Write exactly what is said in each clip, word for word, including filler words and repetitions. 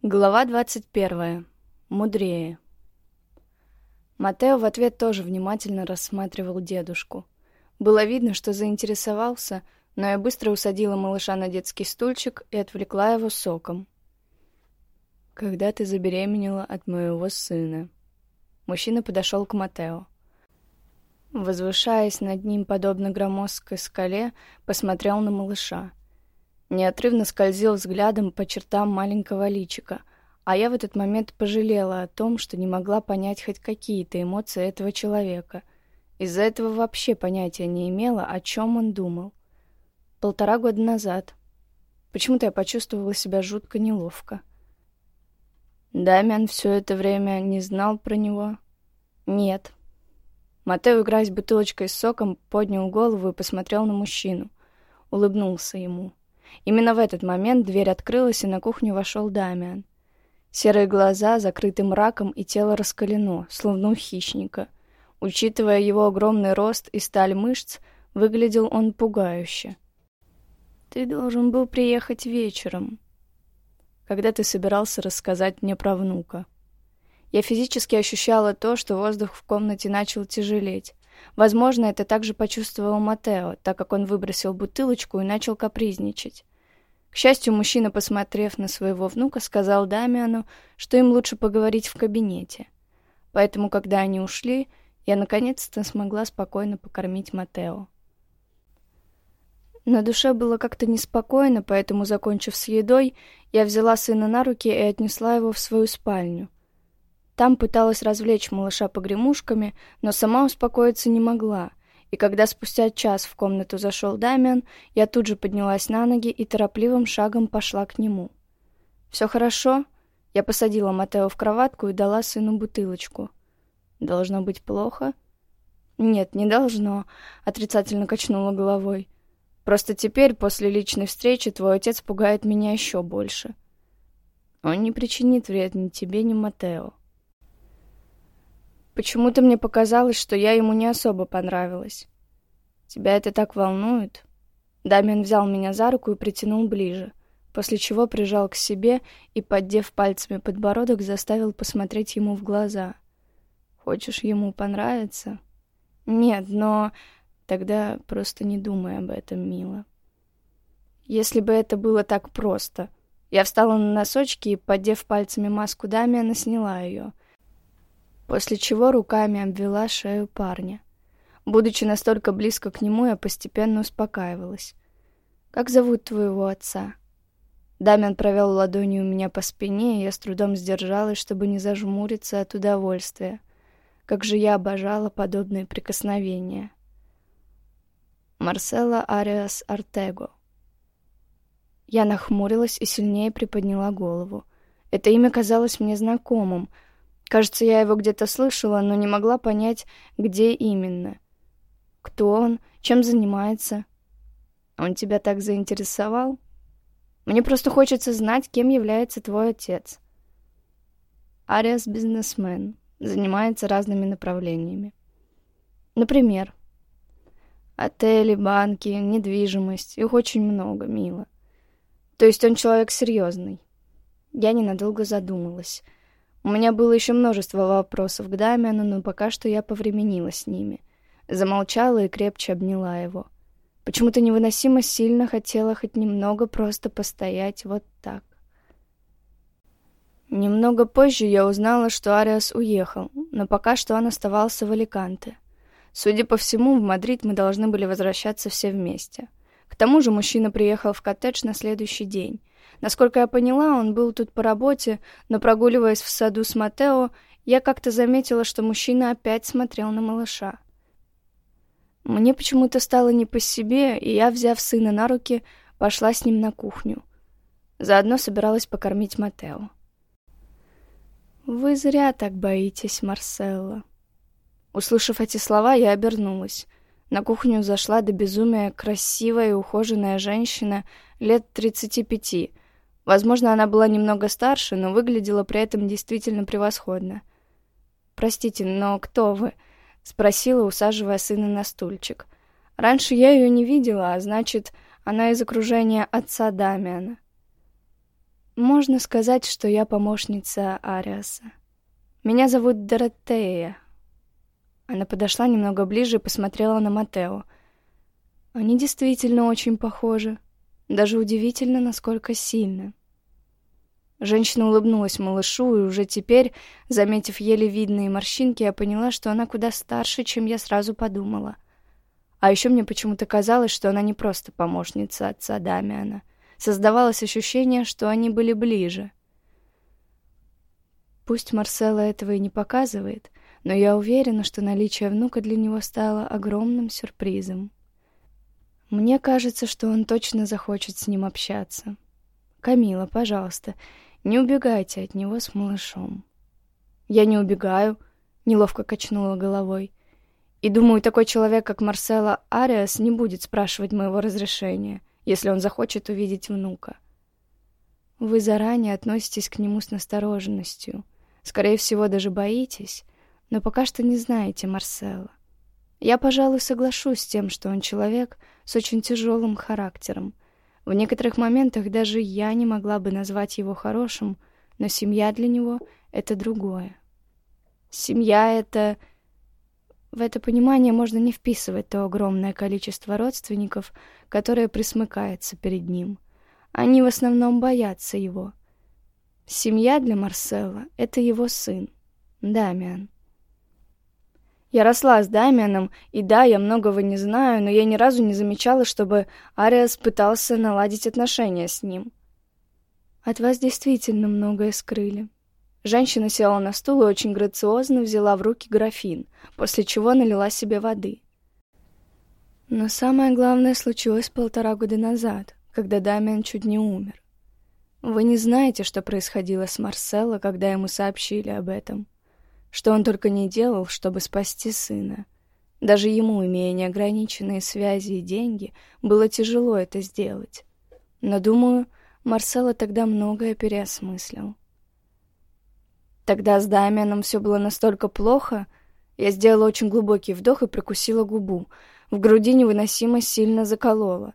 Глава двадцать первая. Мудрее. Матео в ответ тоже внимательно рассматривал дедушку. Было видно, что заинтересовался, но я быстро усадила малыша на детский стульчик и отвлекла его соком. «Когда ты забеременела от моего сына?» Мужчина подошел к Матео. Возвышаясь над ним, подобно громоздкой скале, посмотрел на малыша. Неотрывно скользил взглядом по чертам маленького личика, а я в этот момент пожалела о том, что не могла понять хоть какие-то эмоции этого человека. Из-за этого вообще понятия не имела, о чем он думал. Полтора года назад. Почему-то я почувствовала себя жутко неловко. Дамиан все это время не знал про него? Нет. Матео, играясь бутылочкой с соком, поднял голову и посмотрел на мужчину. Улыбнулся ему. Именно в этот момент дверь открылась, и на кухню вошел Дамиан. Серые глаза закрыты мраком, и тело раскалено, словно у хищника. Учитывая его огромный рост и сталь мышц, выглядел он пугающе. «Ты должен был приехать вечером. Когда ты собирался рассказать мне про внука?» Я физически ощущала то, что воздух в комнате начал тяжелеть. Возможно, это также почувствовал Матео, так как он выбросил бутылочку и начал капризничать. К счастью, мужчина, посмотрев на своего внука, сказал Дамиану, что им лучше поговорить в кабинете. Поэтому, когда они ушли, я наконец-то смогла спокойно покормить Матео. На душе было как-то неспокойно, поэтому, закончив с едой, я взяла сына на руки и отнесла его в свою спальню. Там пыталась развлечь малыша погремушками, но сама успокоиться не могла, и когда спустя час в комнату зашел Дамиан, я тут же поднялась на ноги и торопливым шагом пошла к нему. «Все хорошо?» Я посадила Матео в кроватку и дала сыну бутылочку. «Должно быть плохо?» «Нет, не должно», — отрицательно качнула головой. «Просто теперь, после личной встречи, твой отец пугает меня еще больше. Он не причинит вред ни тебе, ни Матео». Почему-то мне показалось, что я ему не особо понравилась. «Тебя это так волнует?» Дамиан взял меня за руку и притянул ближе, после чего прижал к себе и, поддев пальцами подбородок, заставил посмотреть ему в глаза. «Хочешь ему понравиться?» «Нет, но...» «Тогда просто не думай об этом, мила». Если бы это было так просто. Я встала на носочки и, поддев пальцами маску Дамиана, сняла ее, после чего руками обвела шею парня. Будучи настолько близко к нему, я постепенно успокаивалась. «Как зовут твоего отца?» Дамиан провел ладонью у меня по спине, и я с трудом сдержалась, чтобы не зажмуриться от удовольствия. Как же я обожала подобные прикосновения. «Марсело Ариас Артего». Я нахмурилась и сильнее приподняла голову. Это имя казалось мне знакомым. Кажется, я его где-то слышала, но не могла понять, где именно. Кто он? Чем занимается? Он тебя так заинтересовал? Мне просто хочется знать, кем является твой отец. Ариас — бизнесмен, занимается разными направлениями. Например, отели, банки, недвижимость. Их очень много, мило. То есть он человек серьезный. Я ненадолго задумалась. У меня было еще множество вопросов к Дамиану, но пока что я повременила с ними. Замолчала и крепче обняла его. Почему-то невыносимо сильно хотела хоть немного просто постоять вот так. Немного позже я узнала, что Ариас уехал, но пока что он оставался в Аликанте. Судя по всему, в Мадрид мы должны были возвращаться все вместе. К тому же мужчина приехал в коттедж на следующий день. Насколько я поняла, он был тут по работе, но, прогуливаясь в саду с Матео, я как-то заметила, что мужчина опять смотрел на малыша. Мне почему-то стало не по себе, и я, взяв сына на руки, пошла с ним на кухню. Заодно собиралась покормить Матео. «Вы зря так боитесь, Марселло». Услышав эти слова, я обернулась. На кухню зашла до безумия красивая и ухоженная женщина лет тридцати пяти. Возможно, она была немного старше, но выглядела при этом действительно превосходно. «Простите, но кто вы?» — спросила, усаживая сына на стульчик. Раньше я ее не видела, а значит, она из окружения отца Дамиана. Можно сказать, что я помощница Ариаса. Меня зовут Доротея. Она подошла немного ближе и посмотрела на Матео. Они действительно очень похожи. Даже удивительно, насколько сильно. Женщина улыбнулась малышу, и уже теперь, заметив еле видные морщинки, я поняла, что она куда старше, чем я сразу подумала. А еще мне почему-то казалось, что она не просто помощница отца Дамиана. Создавалось ощущение, что они были ближе. Пусть Марсело этого и не показывает, но я уверена, что наличие внука для него стало огромным сюрпризом. Мне кажется, что он точно захочет с ним общаться. Камила, пожалуйста, не убегайте от него с малышом. Я не убегаю, неловко качнула головой. И думаю, такой человек, как Марсело Ариас, не будет спрашивать моего разрешения, если он захочет увидеть внука. Вы заранее относитесь к нему с настороженностью. Скорее всего, даже боитесь, но пока что не знаете Марсело. Я, пожалуй, соглашусь с тем, что он человек с очень тяжелым характером. В некоторых моментах даже я не могла бы назвать его хорошим, но семья для него — это другое. Семья — это... В это понимание можно не вписывать то огромное количество родственников, которое присмыкается перед ним. Они в основном боятся его. Семья для Марсело — это его сын, Дамиан. Я росла с Дамианом, и да, я многого не знаю, но я ни разу не замечала, чтобы Ариас пытался наладить отношения с ним. От вас действительно многое скрыли. Женщина села на стул и очень грациозно взяла в руки графин, после чего налила себе воды. Но самое главное случилось полтора года назад, когда Дамиан чуть не умер. Вы не знаете, что происходило с Марсело, когда ему сообщили об этом. Что он только не делал, чтобы спасти сына. Даже ему, имея неограниченные связи и деньги, было тяжело это сделать. Но, думаю, Марсело тогда многое переосмыслил. Тогда с Дамианом все было настолько плохо, я сделала очень глубокий вдох и прикусила губу. В груди невыносимо сильно закололо.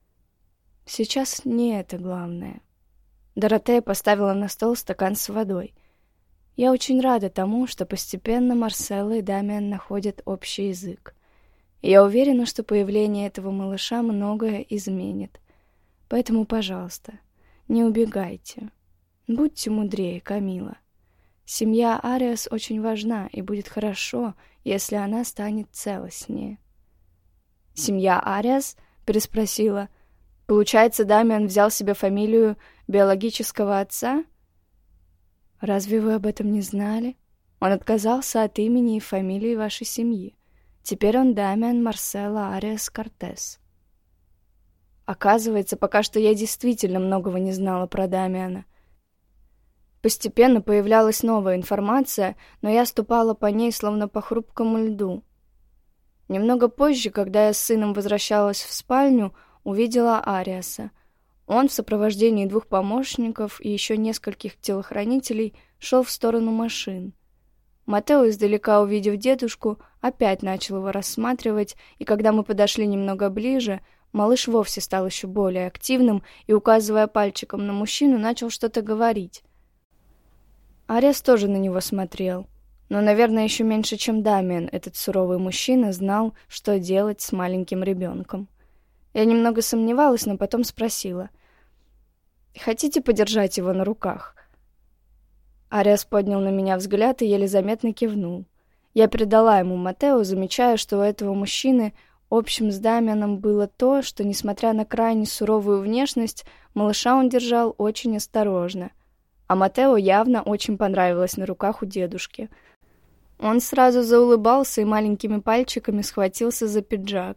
Сейчас не это главное. Доротея поставила на стол стакан с водой. Я очень рада тому, что постепенно Марсело и Дамиан находят общий язык. Я уверена, что появление этого малыша многое изменит. Поэтому, пожалуйста, не убегайте. Будьте мудрее, Камила. Семья Ариас очень важна, и будет хорошо, если она станет целостнее. «Семья Ариас?» — переспросила. «Получается, Дамиан взял себе фамилию биологического отца?» «Разве вы об этом не знали? Он отказался от имени и фамилии вашей семьи. Теперь он Дамиан Марсело Ариас Кортес». Оказывается, пока что я действительно многого не знала про Дамиана. Постепенно появлялась новая информация, но я ступала по ней, словно по хрупкому льду. Немного позже, когда я с сыном возвращалась в спальню, увидела Ариаса. Он в сопровождении двух помощников и еще нескольких телохранителей шел в сторону машин. Матео, издалека увидев дедушку, опять начал его рассматривать, и когда мы подошли немного ближе, малыш вовсе стал еще более активным и, указывая пальчиком на мужчину, начал что-то говорить. Ариас тоже на него смотрел, но, наверное, еще меньше, чем Дамиан, этот суровый мужчина знал, что делать с маленьким ребенком. Я немного сомневалась, но потом спросила: «Хотите подержать его на руках?» Ариас поднял на меня взгляд и еле заметно кивнул. Я передала ему Матео, замечая, что у этого мужчины общим с Дамианом было то, что, несмотря на крайне суровую внешность, малыша он держал очень осторожно. А Матео явно очень понравилось на руках у дедушки. Он сразу заулыбался и маленькими пальчиками схватился за пиджак.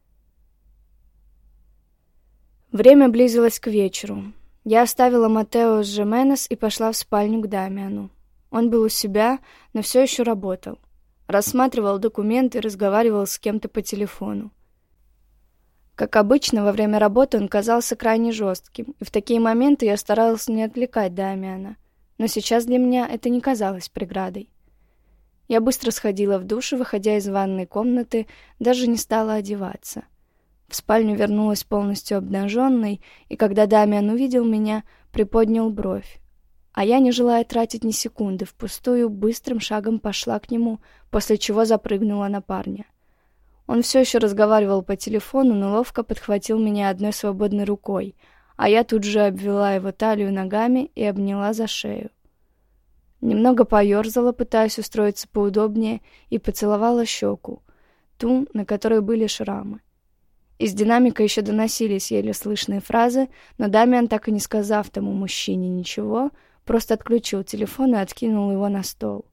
Время близилось к вечеру. Я оставила Матео с Жименес и пошла в спальню к Дамиану. Он был у себя, но все еще работал. Рассматривал документы и разговаривал с кем-то по телефону. Как обычно, во время работы он казался крайне жестким, и в такие моменты я старалась не отвлекать Дамиана. Но сейчас для меня это не казалось преградой. Я быстро сходила в душ и, выходя из ванной комнаты, даже не стала одеваться. В спальню вернулась полностью обнаженной, и когда Дамиан увидел меня, приподнял бровь. А я, не желая тратить ни секунды впустую, быстрым шагом пошла к нему, после чего запрыгнула на парня. Он все еще разговаривал по телефону, но ловко подхватил меня одной свободной рукой, а я тут же обвела его талию ногами и обняла за шею. Немного поерзала, пытаясь устроиться поудобнее, и поцеловала щеку, ту, на которой были шрамы. Из динамика еще доносились еле слышные фразы, но Дамиан, так и не сказав тому мужчине ничего, просто отключил телефон и откинул его на стол.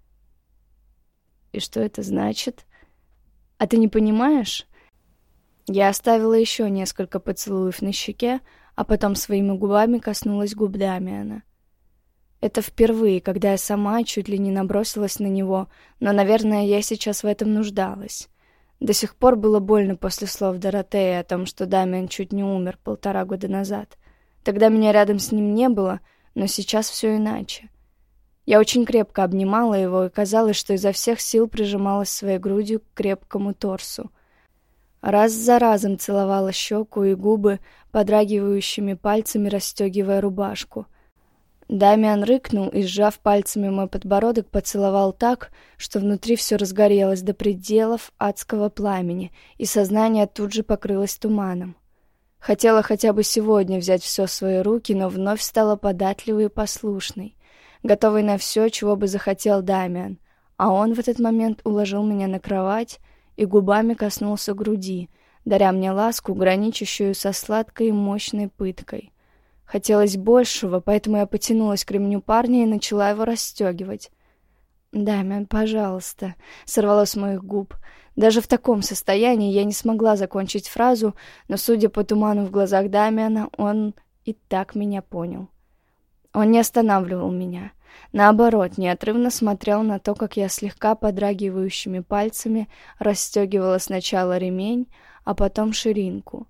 «И что это значит? А ты не понимаешь?» Я оставила еще несколько поцелуев на щеке, а потом своими губами коснулась губ Дамиана. Это впервые, когда я сама чуть ли не набросилась на него, но, наверное, я сейчас в этом нуждалась. До сих пор было больно после слов Доротеи о том, что Дамиан чуть не умер полтора года назад. Тогда меня рядом с ним не было, но сейчас все иначе. Я очень крепко обнимала его, и казалось, что изо всех сил прижималась своей грудью к крепкому торсу. Раз за разом целовала щеку и губы, подрагивающими пальцами расстегивая рубашку. Дамиан рыкнул и, сжав пальцами мой подбородок, поцеловал так, что внутри все разгорелось до пределов адского пламени, и сознание тут же покрылось туманом. Хотела хотя бы сегодня взять все в свои руки, но вновь стала податливой и послушной, готовой на все, чего бы захотел Дамиан, а он в этот момент уложил меня на кровать и губами коснулся груди, даря мне ласку, граничащую со сладкой и мощной пыткой. Хотелось большего, поэтому я потянулась к ремню парня и начала его расстегивать. «Дамиан, пожалуйста», — сорвалось с моих губ. Даже в таком состоянии я не смогла закончить фразу, но, судя по туману в глазах Дамиана, он и так меня понял. Он не останавливал меня. Наоборот, неотрывно смотрел на то, как я слегка подрагивающими пальцами расстегивала сначала ремень, а потом ширинку.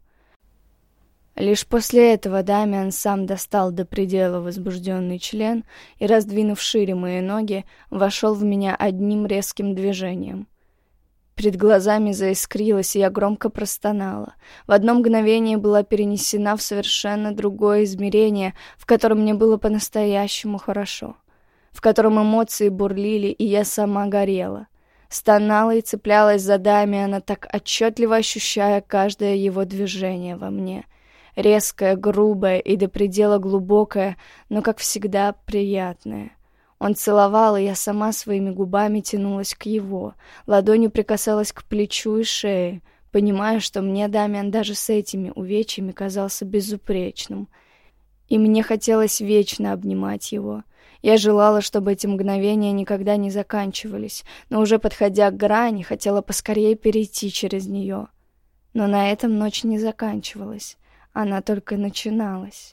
Лишь после этого Дамиан сам достал до предела возбужденный член и, раздвинув шире мои ноги, вошел в меня одним резким движением. Перед глазами заискрилось, и я громко простонала. В одно мгновение была перенесена в совершенно другое измерение, в котором мне было по-настоящему хорошо, в котором эмоции бурлили, и я сама горела. Стонала и цеплялась за Дамиана, так отчетливо ощущая каждое его движение во мне. Резкое, грубое и до предела глубокое, но, как всегда, приятное. Он целовал, и я сама своими губами тянулась к его, ладонью прикасалась к плечу и шее, понимая, что мне Дамиан даже с этими увечьями казался безупречным. И мне хотелось вечно обнимать его. Я желала, чтобы эти мгновения никогда не заканчивались, но уже подходя к грани, хотела поскорее перейти через нее. Но на этом ночь не заканчивалась. Она только начиналась.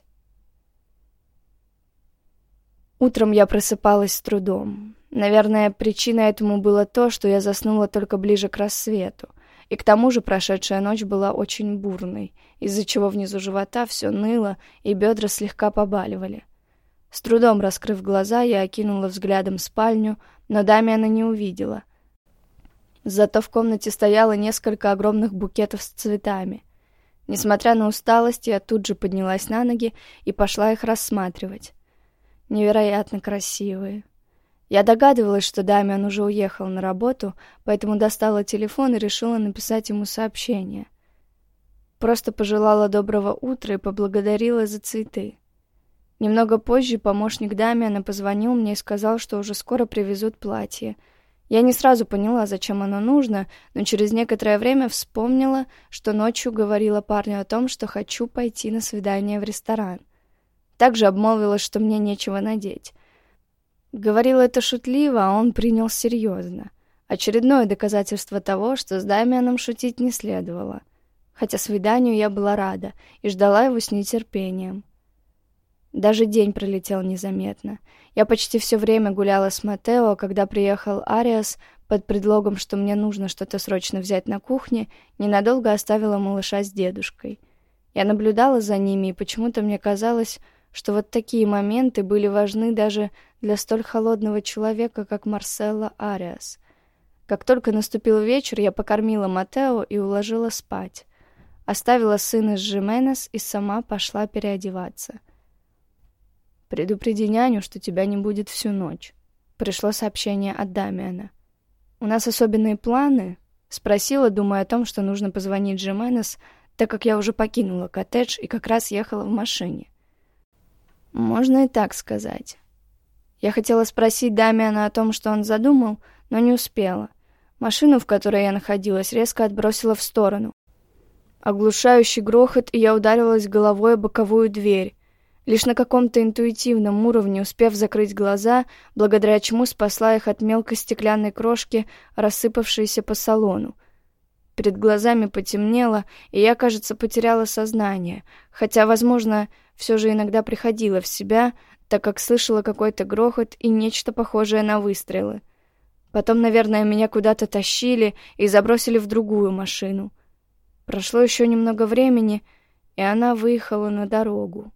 Утром я просыпалась с трудом. Наверное, причиной этому было то, что я заснула только ближе к рассвету. И к тому же прошедшая ночь была очень бурной, из-за чего внизу живота все ныло и бедра слегка побаливали. С трудом раскрыв глаза, я окинула взглядом спальню, но Дамиана не увидела. Зато в комнате стояло несколько огромных букетов с цветами. Несмотря на усталость, я тут же поднялась на ноги и пошла их рассматривать. Невероятно красивые. Я догадывалась, что Дамиан уже уехал на работу, поэтому достала телефон и решила написать ему сообщение. Просто пожелала доброго утра и поблагодарила за цветы. Немного позже помощник Дамиана позвонил мне и сказал, что уже скоро привезут платье. Я не сразу поняла, зачем оно нужно, но через некоторое время вспомнила, что ночью говорила парню о том, что хочу пойти на свидание в ресторан. Также обмолвилась, что мне нечего надеть. Говорила это шутливо, а он принял серьезно. Очередное доказательство того, что с Дамианом шутить не следовало. Хотя свиданию я была рада и ждала его с нетерпением. Даже день пролетел незаметно. Я почти все время гуляла с Матео, а когда приехал Ариас, под предлогом, что мне нужно что-то срочно взять на кухне, ненадолго оставила малыша с дедушкой. Я наблюдала за ними, и почему-то мне казалось, что вот такие моменты были важны даже для столь холодного человека, как Марселло Ариас. Как только наступил вечер, я покормила Матео и уложила спать. оставила сына с Жименес и сама пошла переодеваться. «Предупреди няню, что тебя не будет всю ночь». Пришло сообщение от Дамиана. «У нас особенные планы?» Спросила, думая о том, что нужно позвонить Жименес, так как я уже покинула коттедж и как раз ехала в машине. Можно и так сказать. Я хотела спросить Дамиана о том, что он задумал, но не успела. Машину, в которой я находилась, резко отбросила в сторону. Оглушающий грохот, и я ударилась головой о боковую дверь. Лишь на каком-то интуитивном уровне, успев закрыть глаза, благодаря чему спасла их от мелкой стеклянной крошки, рассыпавшейся по салону. Перед глазами потемнело, и я, кажется, потеряла сознание, хотя, возможно, все же иногда приходила в себя, так как слышала какой-то грохот и нечто похожее на выстрелы. Потом, наверное, меня куда-то тащили и забросили в другую машину. Прошло еще немного времени, и она выехала на дорогу.